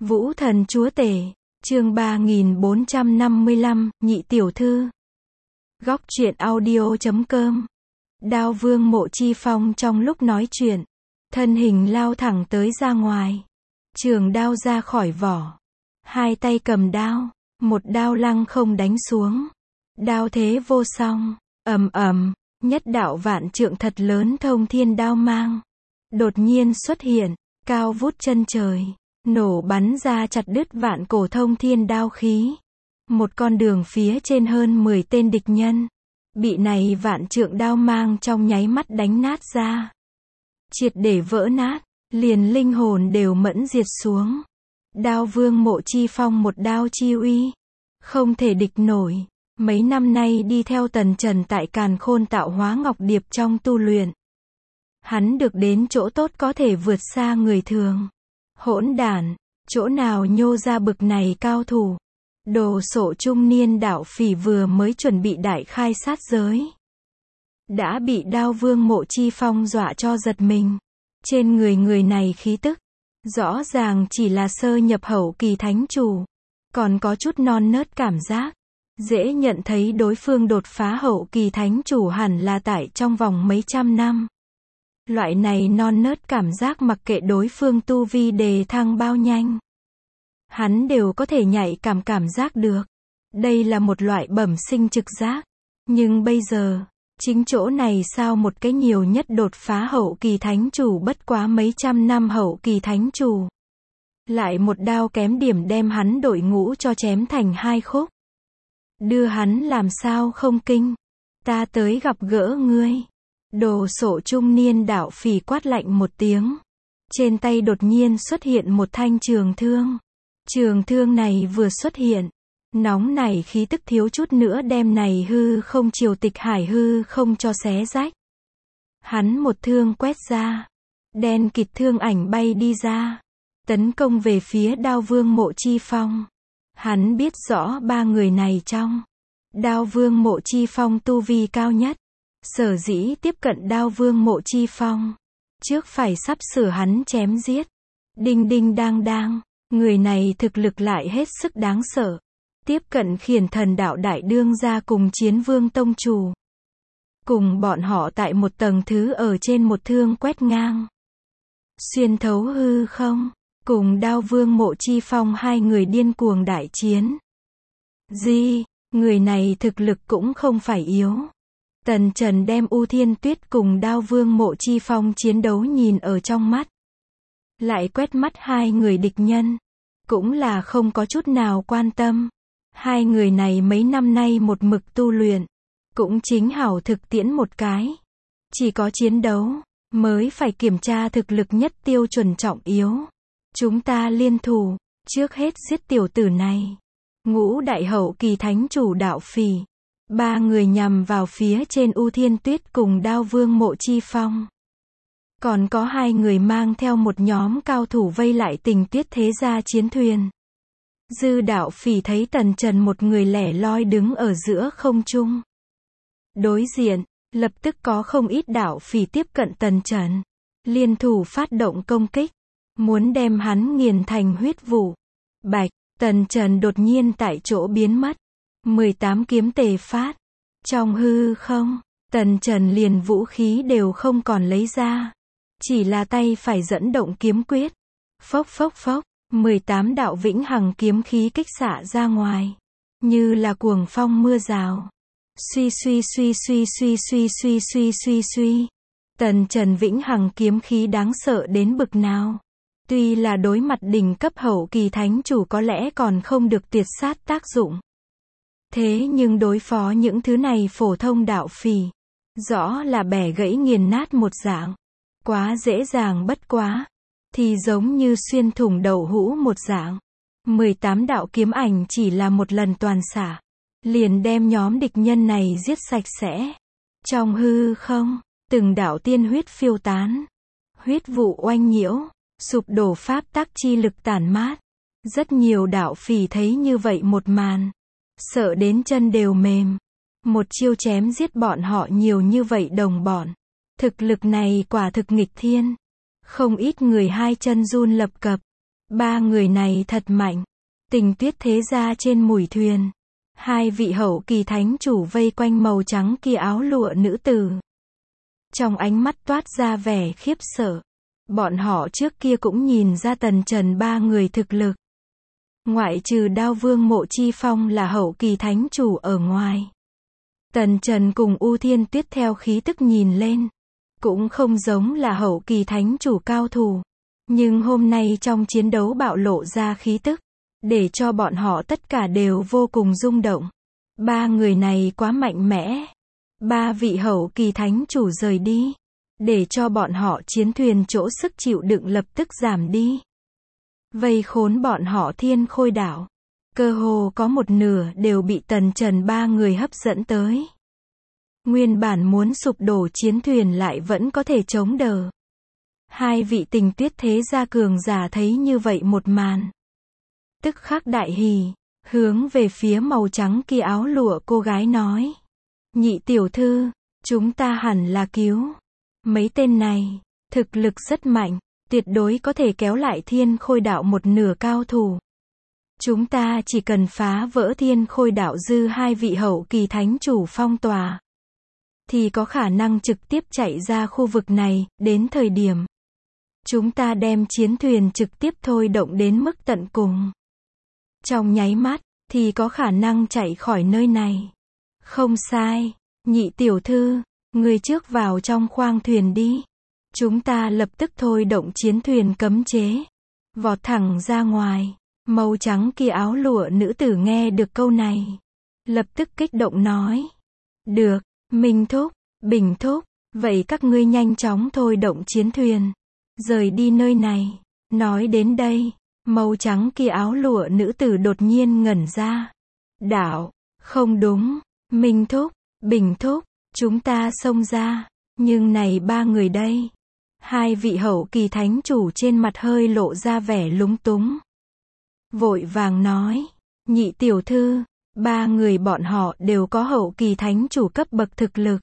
Vũ thần chúa tể, chương 3455, nhị tiểu thư. Góc truyện audio.com. Đao vương Mộ Chi Phong trong lúc nói chuyện, thân hình lao thẳng tới ra ngoài. Trường đao ra khỏi vỏ. Hai tay cầm đao, một đao lăng không đánh xuống. Đao thế vô song, ầm ầm, nhất đạo vạn trượng thật lớn thông thiên đao mang. Đột nhiên xuất hiện, cao vút chân trời. Nổ bắn ra chặt đứt vạn cổ thông thiên đao khí. Một con đường phía trên hơn 10 tên địch nhân. Bị này vạn trượng đao mang trong nháy mắt đánh nát ra. Triệt để vỡ nát, liền linh hồn đều mẫn diệt xuống. Đao vương Mộ Chi Phong một đao chi uy. Không thể địch nổi. Mấy năm nay đi theo Tần Trần tại Càn Khôn tạo hóa ngọc điệp trong tu luyện. Hắn được đến chỗ tốt có thể vượt xa người thường. Hỗn đản, chỗ nào nhô ra bực này cao thủ. Đồ sộ trung niên đạo phỉ vừa mới chuẩn bị đại khai sát giới. Đã bị đao vương Mộ Chi Phong dọa cho giật mình. Trên người này khí tức, rõ ràng chỉ là sơ nhập hậu kỳ thánh chủ. Còn có chút non nớt cảm giác. Dễ nhận thấy đối phương đột phá hậu kỳ thánh chủ hẳn là tại trong vòng mấy trăm năm. Loại này non nớt cảm giác mặc kệ đối phương tu vi đề thăng bao nhanh. Hắn đều có thể nhạy cảm giác được. Đây là một loại bẩm sinh trực giác. Nhưng bây giờ, chính chỗ này sao một cái nhiều nhất đột phá hậu kỳ thánh chủ bất quá mấy trăm năm hậu kỳ thánh chủ. Lại một đao kém điểm đem hắn đội ngũ cho chém thành hai khúc. Đưa hắn làm sao không kinh. Ta tới gặp gỡ ngươi. Đồ sộ trung niên đạo phỉ quát lạnh một tiếng. Trên tay đột nhiên xuất hiện một thanh trường thương. Trường thương này vừa xuất hiện. Nóng nảy khí tức thiếu chút nữa đem này hư không triều tịch hải hư không cho xé rách. Hắn một thương quét ra. Đen kịt thương ảnh bay đi ra. Tấn công về phía đao vương Mộ Chi Phong. Hắn biết rõ ba người này trong. Đao vương Mộ Chi Phong tu vi cao nhất. Sở dĩ tiếp cận đao vương Mộ Chi Phong. Trước phải sắp sửa hắn chém giết. Đinh đinh đang đang. Người này thực lực lại hết sức đáng sợ. Tiếp cận khiển thần đạo đại đương gia cùng chiến vương tông chủ. Cùng bọn họ tại một tầng thứ ở trên một thương quét ngang. Xuyên thấu hư không. Cùng đao vương Mộ Chi Phong hai người điên cuồng đại chiến. Người này thực lực cũng không phải yếu. Tần Trần đem U Thiên Tuyết cùng đao vương Mộ Chi Phong chiến đấu nhìn ở trong mắt. Lại quét mắt hai người địch nhân. Cũng là không có chút nào quan tâm. Hai người này mấy năm nay một mực tu luyện. Cũng chính hảo thực tiễn một cái. Chỉ có chiến đấu, mới phải kiểm tra thực lực nhất tiêu chuẩn trọng yếu. Chúng ta liên thủ, trước hết giết tiểu tử này. Ngũ đại hậu kỳ thánh chủ đạo phỉ. Ba người nhằm vào phía trên U Thiên Tuyết cùng đao vương Mộ Chi Phong. Còn có hai người mang theo một nhóm cao thủ vây lại Tình Tuyết thế gia chiến thuyền. Dư đạo phỉ thấy Tần Trần một người lẻ loi đứng ở giữa không trung. Đối diện, lập tức có không ít đạo phỉ tiếp cận Tần Trần. Liên thủ phát động công kích. Muốn đem hắn nghiền thành huyết vụ. Bạch, Tần Trần đột nhiên tại chỗ biến mất. 18 kiếm tề phát. Trong hư không, Tần Trần liền vũ khí đều không còn lấy ra. Chỉ là tay phải dẫn động kiếm quyết. Phốc phốc phốc, 18 đạo vĩnh hằng kiếm khí kích xạ ra ngoài. Như là cuồng phong mưa rào. Suy suy suy suy suy suy suy suy suy suy. Tần Trần vĩnh hằng kiếm khí đáng sợ đến bực nào. Tuy là đối mặt đỉnh cấp hậu kỳ thánh chủ có lẽ còn không được tuyệt sát tác dụng. Thế nhưng đối phó những thứ này phổ thông đạo phỉ. Rõ là bẻ gãy nghiền nát một dạng. Quá dễ dàng bất quá. Thì giống như xuyên thủng đậu hũ một dạng. 18 đạo kiếm ảnh chỉ là một lần toàn xả. Liền đem nhóm địch nhân này giết sạch sẽ. Trong hư không, từng đạo tiên huyết phiêu tán. Huyết vụ oanh nhiễu. Sụp đổ pháp tắc chi lực tản mát. Rất nhiều đạo phỉ thấy như vậy một màn. Sợ đến chân đều mềm. Một chiêu chém giết bọn họ nhiều như vậy đồng bọn. Thực lực này quả thực nghịch thiên. Không ít người hai chân run lập cập. Ba người này thật mạnh. Tình Tuyết thế gia trên mùi thuyền. Hai vị hậu kỳ thánh chủ vây quanh màu trắng kia áo lụa nữ tử. Trong ánh mắt toát ra vẻ khiếp sợ. Bọn họ trước kia cũng nhìn ra Tần Trần ba người thực lực. Ngoại trừ Đao Vương Mộ Chi Phong là hậu kỳ thánh chủ ở ngoài. Tần Trần cùng U Thiên Tuyết theo khí tức nhìn lên. Cũng không giống là hậu kỳ thánh chủ cao thủ. Nhưng hôm nay trong chiến đấu bạo lộ ra khí tức. Để cho bọn họ tất cả đều vô cùng rung động. Ba người này quá mạnh mẽ. Ba vị hậu kỳ thánh chủ rời đi. Để cho bọn họ chiến thuyền chỗ sức chịu đựng lập tức giảm đi. Vây khốn bọn họ Thiên Khôi đảo. Cơ hồ có một nửa đều bị Tần Trần ba người hấp dẫn tới. Nguyên bản muốn sụp đổ chiến thuyền lại vẫn có thể chống đỡ. Hai vị Tình Tuyết thế gia cường giả thấy như vậy một màn. Tức khắc đại hỉ, hướng về phía màu trắng kia áo lụa cô gái nói. Nhị tiểu thư, chúng ta hẳn là cứu. Mấy tên này, thực lực rất mạnh, tuyệt đối có thể kéo lại Thiên Khôi đạo một nửa cao thủ. Chúng ta chỉ cần phá vỡ Thiên Khôi đạo dư hai vị hậu kỳ thánh chủ phong tỏa. Thì có khả năng trực tiếp chạy ra khu vực này, đến thời điểm. Chúng ta đem chiến thuyền trực tiếp thôi động đến mức tận cùng. Trong nháy mắt, thì có khả năng chạy khỏi nơi này. Không sai, nhị tiểu thư, người trước vào trong khoang thuyền đi. Chúng ta lập tức thôi động chiến thuyền cấm chế. Vọt thẳng ra ngoài. Màu trắng kia áo lụa nữ tử nghe được câu này. Lập tức kích động nói. Được, Minh thúc, Bình thúc, vậy các ngươi nhanh chóng thôi động chiến thuyền. Rời đi nơi này. Nói đến đây, màu trắng kia áo lụa nữ tử đột nhiên ngẩn ra. Đạo, không đúng, Minh thúc, Bình thúc, chúng ta xông ra. Nhưng này ba người đây. Hai vị hậu kỳ thánh chủ trên mặt hơi lộ ra vẻ lúng túng. Vội vàng nói, nhị tiểu thư, ba người bọn họ đều có hậu kỳ thánh chủ cấp bậc thực lực.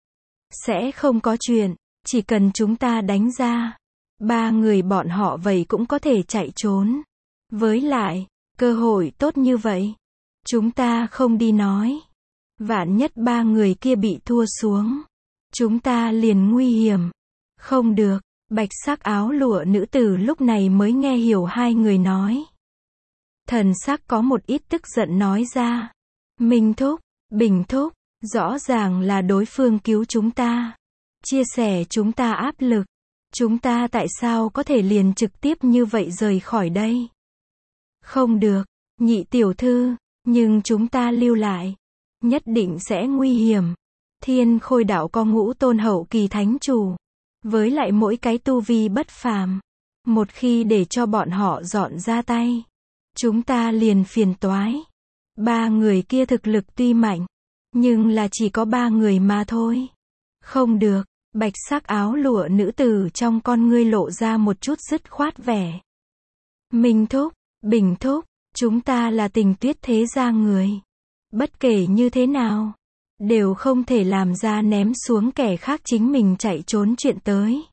Sẽ không có chuyện, chỉ cần chúng ta đánh ra. Ba người bọn họ vậy cũng có thể chạy trốn. Với lại, cơ hội tốt như vậy. Chúng ta không đi nói. Vạn nhất ba người kia bị thua xuống. Chúng ta liền nguy hiểm. Không được, bạch sắc áo lụa nữ tử lúc này mới nghe hiểu hai người nói. Thần sắc có một ít tức giận nói ra. Minh thúc, Bình thúc, rõ ràng là đối phương cứu chúng ta. Chia sẻ chúng ta áp lực. Chúng ta tại sao có thể liền trực tiếp như vậy rời khỏi đây? Không được, nhị tiểu thư, nhưng chúng ta lưu lại. Nhất định sẽ nguy hiểm. Thiên Khôi đạo có ngũ tôn hậu kỳ thánh chủ. Với lại mỗi cái tu vi bất phàm. Một khi để cho bọn họ dọn ra tay. Chúng ta liền phiền toái. Ba người kia thực lực tuy mạnh. Nhưng là chỉ có ba người mà thôi. Không được. Bạch sắc áo lụa nữ tử trong con ngươi lộ ra một chút dứt khoát vẻ. Minh thúc, Bình thúc, chúng ta là Tình Tuyết thế gia người. Bất kể như thế nào, đều không thể làm ra ném xuống kẻ khác chính mình chạy trốn chuyện tới.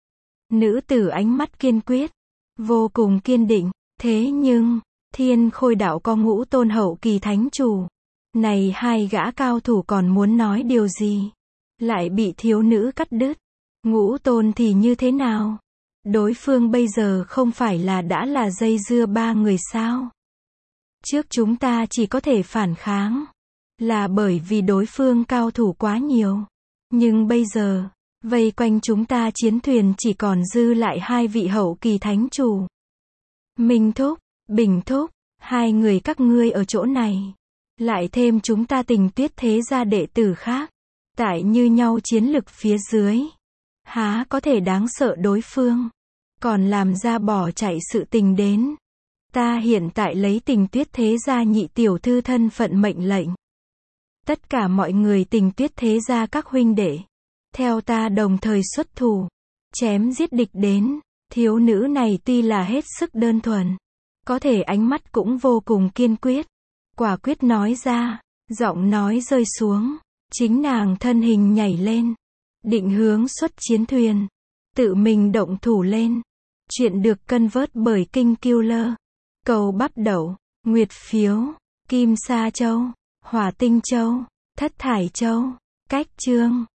Nữ tử ánh mắt kiên quyết, vô cùng kiên định, thế nhưng, Thiên Khôi đạo có ngũ tôn hậu kỳ thánh chủ. Này hai gã cao thủ còn muốn nói điều gì? Lại bị thiếu nữ cắt đứt. Ngũ tôn thì như thế nào? Đối phương bây giờ không phải là đã là dây dưa ba người sao? Trước chúng ta chỉ có thể phản kháng. Là bởi vì đối phương cao thủ quá nhiều. Nhưng bây giờ, vây quanh chúng ta chiến thuyền chỉ còn dư lại hai vị hậu kỳ thánh chủ. Minh thúc, Bình thúc, hai người các ngươi ở chỗ này. Lại thêm chúng ta Tình Tuyết thế gia đệ tử khác. Tại như nhau chiến lực phía dưới. Há có thể đáng sợ đối phương. Còn làm ra bỏ chạy sự tình đến. Ta hiện tại lấy Tình Tuyết thế gia nhị tiểu thư thân phận mệnh lệnh. Tất cả mọi người Tình Tuyết thế gia các huynh đệ. Theo ta đồng thời xuất thủ. Chém giết địch đến. Thiếu nữ này tuy là hết sức đơn thuần. Có thể ánh mắt cũng vô cùng kiên quyết. Quả quyết nói ra. Giọng nói rơi xuống. Chính nàng thân hình nhảy lên. Định hướng xuất chiến thuyền. Tự mình động thủ lên. Chuyện được cân vớt bởi King Killer. Cầu Bắp Đậu, Nguyệt Phiếu, Kim Sa Châu, Hỏa Tinh Châu, Thất Thải Châu. Cách chương